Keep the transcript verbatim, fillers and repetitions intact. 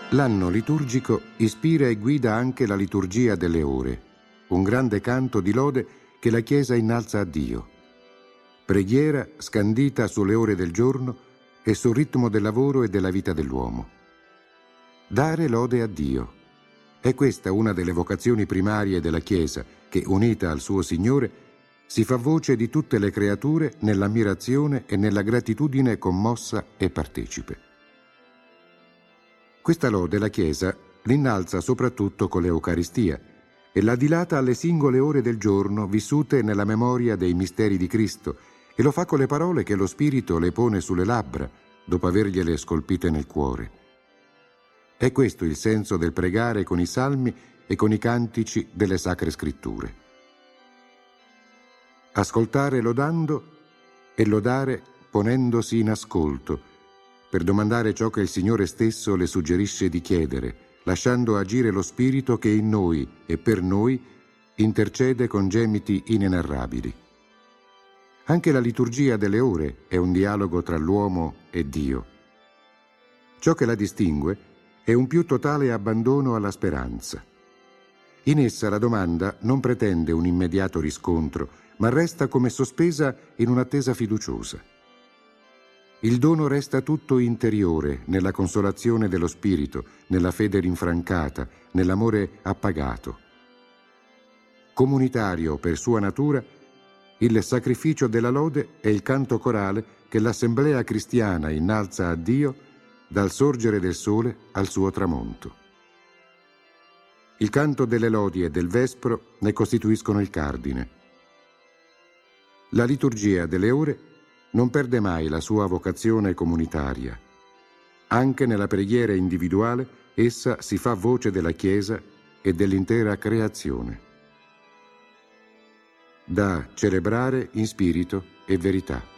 L'anno liturgico ispira e guida anche la liturgia delle ore, un grande canto di lode che la Chiesa innalza a Dio. Preghiera scandita sulle ore del giorno e sul ritmo del lavoro e della vita dell'uomo. Dare lode a Dio. È questa una delle vocazioni primarie della Chiesa che, unita al suo Signore, si fa voce di tutte le creature nell'ammirazione e nella gratitudine commossa e partecipe. Questa lode la Chiesa l'innalza soprattutto con l'Eucaristia e la dilata alle singole ore del giorno vissute nella memoria dei misteri di Cristo, e lo fa con le parole che lo Spirito le pone sulle labbra dopo avergliele scolpite nel cuore. È questo il senso del pregare con i salmi e con i cantici delle Sacre Scritture. Ascoltare lodando e lodare ponendosi in ascolto, per domandare ciò che il Signore stesso le suggerisce di chiedere, lasciando agire lo Spirito che in noi e per noi intercede con gemiti inenarrabili. Anche la liturgia delle ore è un dialogo tra l'uomo e Dio. Ciò che la distingue è un più totale abbandono alla speranza. In essa la domanda non pretende un immediato riscontro, ma resta come sospesa in un'attesa fiduciosa. Il dono resta tutto interiore, nella consolazione dello Spirito, nella fede rinfrancata, nell'amore appagato. Comunitario per sua natura, il sacrificio della lode è il canto corale che l'Assemblea cristiana innalza a Dio dal sorgere del sole al suo tramonto. Il canto delle lodi e del vespro ne costituiscono il cardine. La liturgia delle ore non perde mai la sua vocazione comunitaria. Anche nella preghiera individuale essa si fa voce della Chiesa e dell'intera creazione. Da celebrare in spirito e verità.